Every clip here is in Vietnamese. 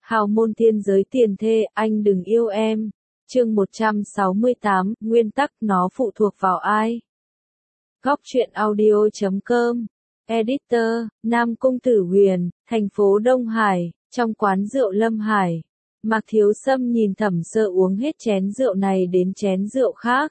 Hào môn thiên giới tiền thê, anh đừng yêu em. Chương 168, nguyên tắc nó phụ thuộc vào ai? Góc truyện audio.com. Editor, Nam Cung Tử Huyền, thành phố Đông Hải, trong quán rượu Lâm Hải. Mạc Thiếu Sâm nhìn Thẩm Sơ uống hết chén rượu này đến chén rượu khác.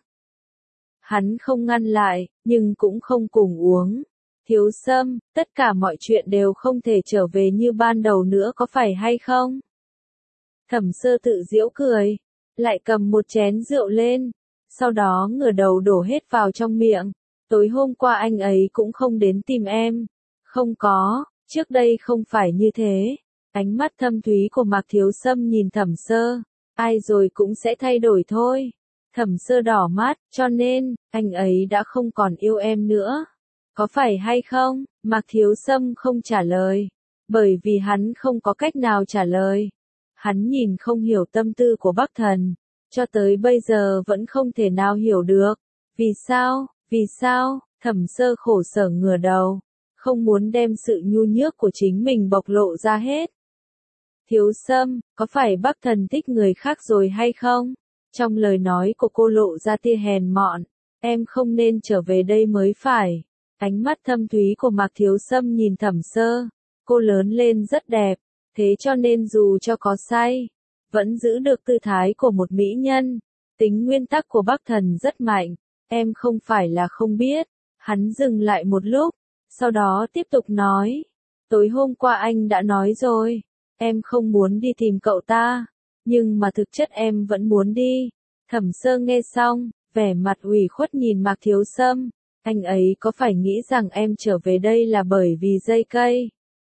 Hắn không ngăn lại, nhưng cũng không cùng uống. Thiếu Sâm, tất cả mọi chuyện đều không thể trở về như ban đầu nữa có phải hay không? Thẩm Sơ tự giễu cười, lại cầm một chén rượu lên, sau đó ngửa đầu đổ hết vào trong miệng. Tối hôm qua anh ấy cũng không đến tìm em. Không có, trước đây không phải như thế. Ánh mắt thâm thúy của Mạc Thiếu Sâm nhìn Thẩm Sơ. Ai rồi cũng sẽ thay đổi thôi. Thẩm Sơ đỏ mắt, cho nên, anh ấy đã không còn yêu em nữa. Có phải hay không? Mạc Thiếu Sâm không trả lời. Bởi vì hắn không có cách nào trả lời. Hắn nhìn không hiểu tâm tư của Bắc Thần. Cho tới bây giờ vẫn không thể nào hiểu được. Vì sao? Vì sao? Thẩm Sơ khổ sở ngửa đầu. Không muốn đem sự nhu nhược của chính mình bộc lộ ra hết. Thiếu Sâm, có phải Bắc Thần thích người khác rồi hay không? Trong lời nói của cô lộ ra tia hèn mọn. Em không nên trở về đây mới phải. Ánh mắt thâm thúy của Mạc Thiếu Sâm nhìn Thẩm Sơ. Cô lớn lên rất đẹp. Thế cho nên dù cho có sai, vẫn giữ được tư thái của một mỹ nhân. Tính nguyên tắc của Bắc Thần rất mạnh. Em không phải là không biết. Hắn dừng lại một lúc, sau đó tiếp tục nói. Tối hôm qua anh đã nói rồi. Em không muốn đi tìm cậu ta. Nhưng mà thực chất em vẫn muốn đi. Thẩm Sơ nghe xong, vẻ mặt ủy khuất nhìn Mạc Thiếu Sâm. Anh ấy có phải nghĩ rằng em trở về đây là bởi vì dây cây?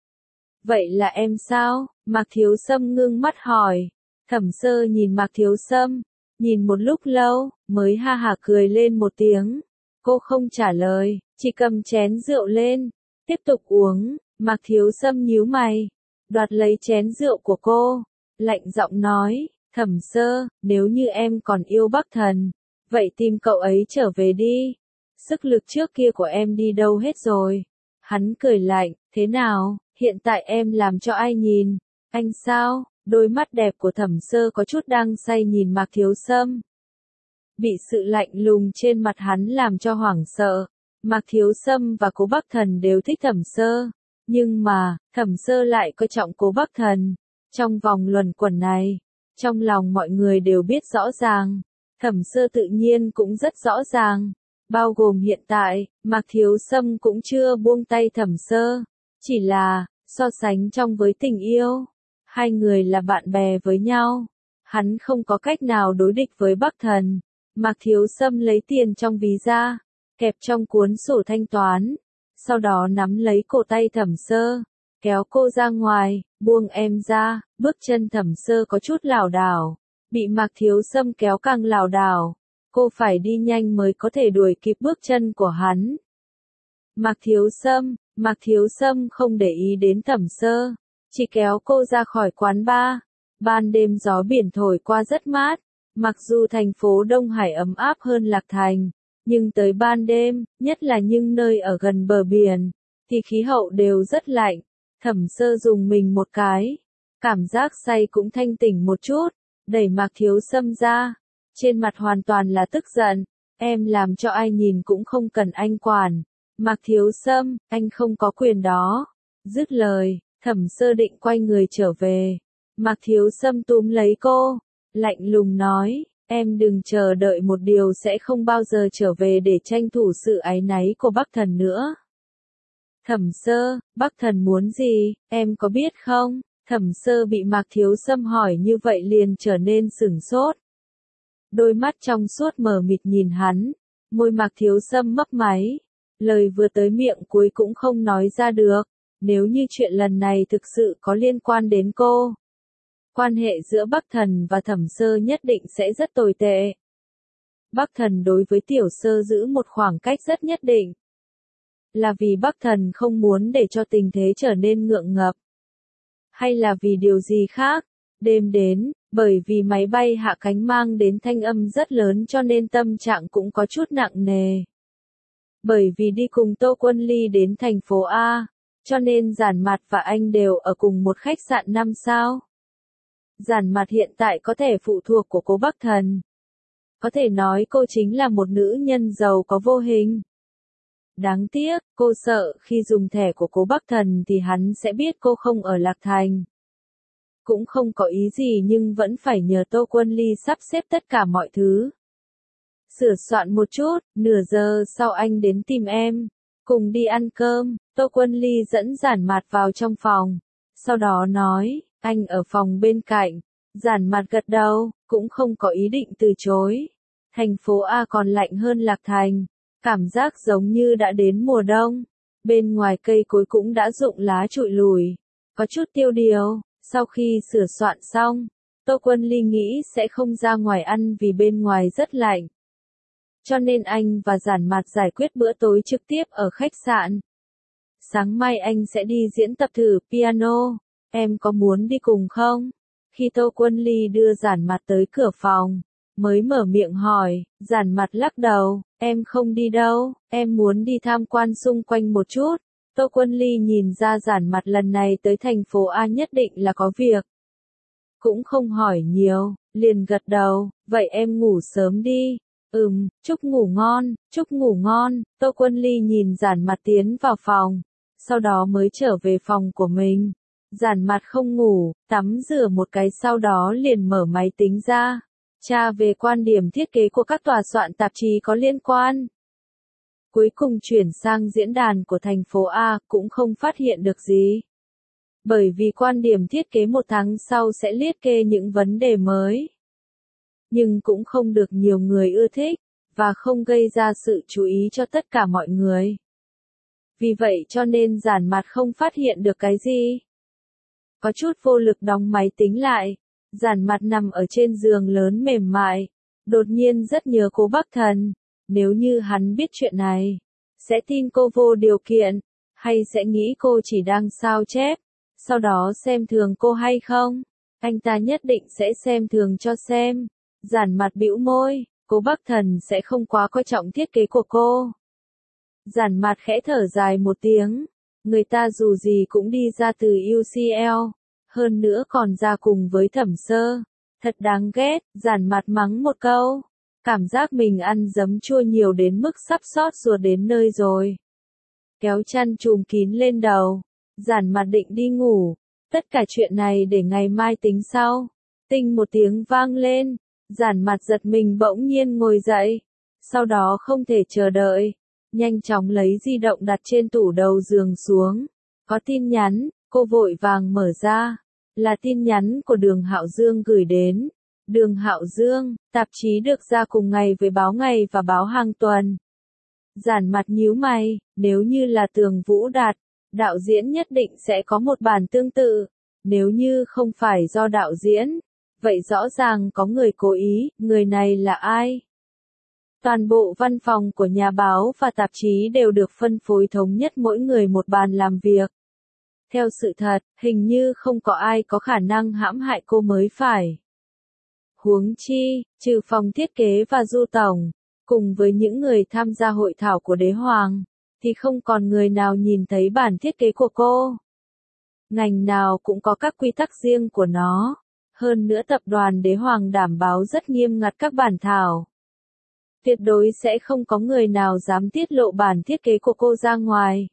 Vậy là em sao? Mạc Thiếu Sâm ngưng mắt hỏi. Thẩm Sơ nhìn Mạc Thiếu Sâm, nhìn một lúc lâu, mới ha hả cười lên một tiếng. Cô không trả lời, chỉ cầm chén rượu lên, tiếp tục uống. Mạc Thiếu Sâm nhíu mày, đoạt lấy chén rượu của cô, lạnh giọng nói, Thẩm Sơ, nếu như em còn yêu Bắc Thần, vậy tìm cậu ấy trở về đi. Sức lực trước kia của em đi đâu hết rồi? Hắn cười lạnh, thế nào, hiện tại em làm cho ai nhìn? Anh sao? Đôi mắt đẹp của Thẩm Sơ có chút đang say nhìn Mạc Thiếu Sâm. Bị sự lạnh lùng trên mặt hắn làm cho hoảng sợ. Mạc Thiếu Sâm và Cố Bắc Thần đều thích Thẩm Sơ. Nhưng mà, Thẩm Sơ lại coi trọng Cố Bắc Thần. Trong vòng luẩn quẩn này, trong lòng mọi người đều biết rõ ràng. Thẩm Sơ tự nhiên cũng rất rõ ràng. Bao gồm hiện tại, Mạc Thiếu Sâm cũng chưa buông tay Thẩm Sơ. Chỉ là, so sánh trong với tình yêu. Hai người là bạn bè với nhau. Hắn không có cách nào đối địch với Bắc Thần. Mạc Thiếu Sâm lấy tiền trong ví ra, kẹp trong cuốn sổ thanh toán. Sau đó nắm lấy cổ tay Thẩm Sơ, kéo cô ra ngoài, buông em ra. Bước chân Thẩm Sơ có chút lảo đảo. Bị Mạc Thiếu Sâm kéo càng lảo đảo. Cô phải đi nhanh mới có thể đuổi kịp bước chân của hắn. Mạc Thiếu Sâm không để ý đến Thẩm Sơ. Chỉ kéo cô ra khỏi quán bar. Ban đêm gió biển thổi qua rất mát. Mặc dù thành phố Đông Hải ấm áp hơn Lạc Thành, nhưng tới ban đêm, nhất là những nơi ở gần bờ biển, thì khí hậu đều rất lạnh. Thẩm Sơ dùng mình một cái. Cảm giác say cũng thanh tỉnh một chút. Đẩy Mạc Thiếu Sâm ra. Trên mặt hoàn toàn là tức giận. Em làm cho ai nhìn cũng không cần anh quản. Mạc Thiếu Sâm, anh không có quyền đó. Dứt lời. Thẩm Sơ định quay người trở về. Mạc Thiếu Sâm túm lấy cô, lạnh lùng nói, em đừng chờ đợi một điều sẽ không bao giờ trở về để tranh thủ sự áy náy của Bắc Thần nữa. Thẩm Sơ, Bắc Thần muốn gì, em có biết không? Thẩm Sơ bị Mạc Thiếu Sâm hỏi như vậy liền trở nên sửng sốt. Đôi mắt trong suốt mờ mịt nhìn hắn, môi Mạc Thiếu Sâm mấp máy, lời vừa tới miệng cuối cũng không nói ra được. Nếu như chuyện lần này thực sự có liên quan đến cô, quan hệ giữa Bắc Thần và Thẩm Sơ nhất định sẽ rất tồi tệ. Bắc Thần đối với Tiểu Sơ giữ một khoảng cách rất nhất định. Là vì Bắc Thần không muốn để cho tình thế trở nên ngượng ngập. Hay là vì điều gì khác? Đêm đến, bởi vì máy bay hạ cánh mang đến thanh âm rất lớn cho nên tâm trạng cũng có chút nặng nề. Bởi vì đi cùng Tô Quân Ly đến thành phố A. Cho nên Giản Mạt và anh đều ở cùng một khách sạn 5 sao. Giản Mặt hiện tại có thể phụ thuộc của Cố Bắc Thần. Có thể nói cô chính là một nữ nhân giàu có vô hình. Đáng tiếc, cô sợ khi dùng thẻ của Cố Bắc Thần thì hắn sẽ biết cô không ở Lạc Thành. Cũng không có ý gì nhưng vẫn phải nhờ Tô Quân Ly sắp xếp tất cả mọi thứ. Sửa soạn một chút, nửa giờ sau anh đến tìm em. Cùng đi ăn cơm, Tô Quân Ly dẫn Giản Mặt vào trong phòng. Sau đó nói, anh ở phòng bên cạnh. Giản Mặt gật đầu, cũng không có ý định từ chối. Thành phố A còn lạnh hơn Lạc Thành. Cảm giác giống như đã đến mùa đông. Bên ngoài cây cối cũng đã rụng lá trụi lùi. Có chút tiêu điều. Sau khi sửa soạn xong, Tô Quân Ly nghĩ sẽ không ra ngoài ăn vì bên ngoài rất lạnh. Cho nên anh và Giản Mặt giải quyết bữa tối trực tiếp ở khách sạn. Sáng mai anh sẽ đi diễn tập thử piano, em có muốn đi cùng không? Khi Tô Quân Ly đưa Giản Mặt tới cửa phòng, mới mở miệng hỏi, Giản Mặt lắc đầu, em không đi đâu, em muốn đi tham quan xung quanh một chút. Tô Quân Ly nhìn ra Giản Mặt lần này tới thành phố A nhất định là có việc. Cũng không hỏi nhiều, liền gật đầu, vậy em ngủ sớm đi. Chúc ngủ ngon, chúc ngủ ngon. Tô Quân Ly nhìn Giản Mặt tiến vào phòng, sau đó mới trở về phòng của mình. Giản Mặt không ngủ, tắm rửa một cái sau đó liền mở máy tính ra, tra về quan điểm thiết kế của các tòa soạn tạp chí có liên quan. Cuối cùng chuyển sang diễn đàn của thành phố A cũng không phát hiện được gì. Bởi vì quan điểm thiết kế một tháng sau sẽ liệt kê những vấn đề mới. Nhưng cũng không được nhiều người ưa thích, và không gây ra sự chú ý cho tất cả mọi người. Vì vậy cho nên Giản Mặt không phát hiện được cái gì. Có chút vô lực đóng máy tính lại, Giản Mặt nằm ở trên giường lớn mềm mại, đột nhiên rất nhớ Cố Bắc Thần. Nếu như hắn biết chuyện này, sẽ tin cô vô điều kiện, hay sẽ nghĩ cô chỉ đang sao chép, sau đó xem thường cô hay không? Anh ta nhất định sẽ xem thường cho xem. Giản Mặt bĩu môi, Cố Bắc Thần sẽ không quá coi trọng thiết kế của cô. Giản Mặt khẽ thở dài một tiếng, người ta dù gì cũng đi ra từ UCL, hơn nữa còn ra cùng với Thẩm Sơ. Thật đáng ghét, Giản Mặt mắng một câu. Cảm giác mình ăn giấm chua nhiều đến mức sắp xót ruột đến nơi rồi. Kéo chăn trùm kín lên đầu, Giản Mặt định đi ngủ. Tất cả chuyện này để ngày mai tính sau. Tinh một tiếng vang lên, Giản Mặt giật mình bỗng nhiên ngồi dậy. Sau đó không thể chờ đợi, nhanh chóng lấy di động đặt trên tủ đầu giường xuống. Có tin nhắn, cô vội vàng mở ra. Là tin nhắn của Đường Hạo Dương gửi đến. Đường Hạo Dương, tạp chí được ra cùng ngày với báo ngày và báo hàng tuần. Giản Mặt nhíu mày, nếu như là Tường Vũ Đạt, đạo diễn nhất định sẽ có một bản tương tự. Nếu như không phải do đạo diễn, vậy rõ ràng có người cố ý, người này là ai? Toàn bộ văn phòng của nhà báo và tạp chí đều được phân phối thống nhất mỗi người một bàn làm việc. Theo sự thật, hình như không có ai có khả năng hãm hại cô mới phải. Huống chi, trừ phòng thiết kế và Du Tổng, cùng với những người tham gia hội thảo của Đế Hoàng, thì không còn người nào nhìn thấy bản thiết kế của cô. Ngành nào cũng có các quy tắc riêng của nó. Hơn nữa tập đoàn Đế Hoàng đảm bảo rất nghiêm ngặt các bản thảo. Tuyệt đối sẽ không có người nào dám tiết lộ bản thiết kế của cô ra ngoài.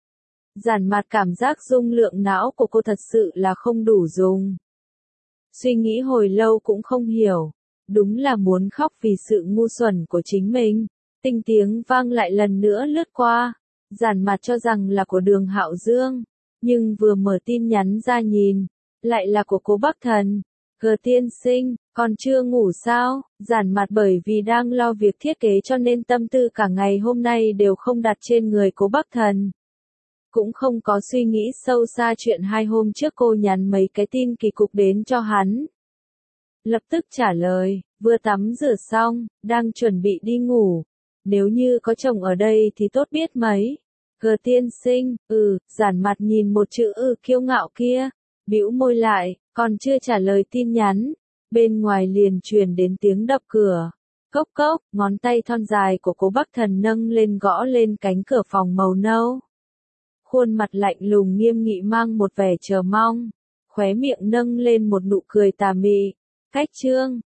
Giản Mặt cảm giác dung lượng não của cô thật sự là không đủ dùng. Suy nghĩ hồi lâu cũng không hiểu. Đúng là muốn khóc vì sự ngu xuẩn của chính mình. Tinh tiếng vang lại lần nữa lướt qua. Giản Mặt cho rằng là của Đường Hạo Dương. Nhưng vừa mở tin nhắn ra nhìn, lại là của Cố Bắc Thần. Gờ tiên sinh, còn chưa ngủ sao? Giản Mặt bởi vì đang lo việc thiết kế cho nên tâm tư cả ngày hôm nay đều không đặt trên người Cố Bắc Thần. Cũng không có suy nghĩ sâu xa chuyện 2 hôm trước cô nhắn mấy cái tin kỳ cục đến cho hắn. Lập tức trả lời, vừa tắm rửa xong, đang chuẩn bị đi ngủ. Nếu như có chồng ở đây thì tốt biết mấy. Gờ tiên sinh, Giản Mặt nhìn một chữ kiêu ngạo kia, bĩu môi lại, còn chưa trả lời tin nhắn. Bên ngoài liền truyền đến tiếng đập cửa. Cốc cốc, ngón tay thon dài của Cố Bắc Thần nâng lên gõ lên cánh cửa phòng màu nâu. Khuôn mặt lạnh lùng nghiêm nghị mang một vẻ chờ mong. khóe miệng nâng lên một nụ cười tà mị. Cách chương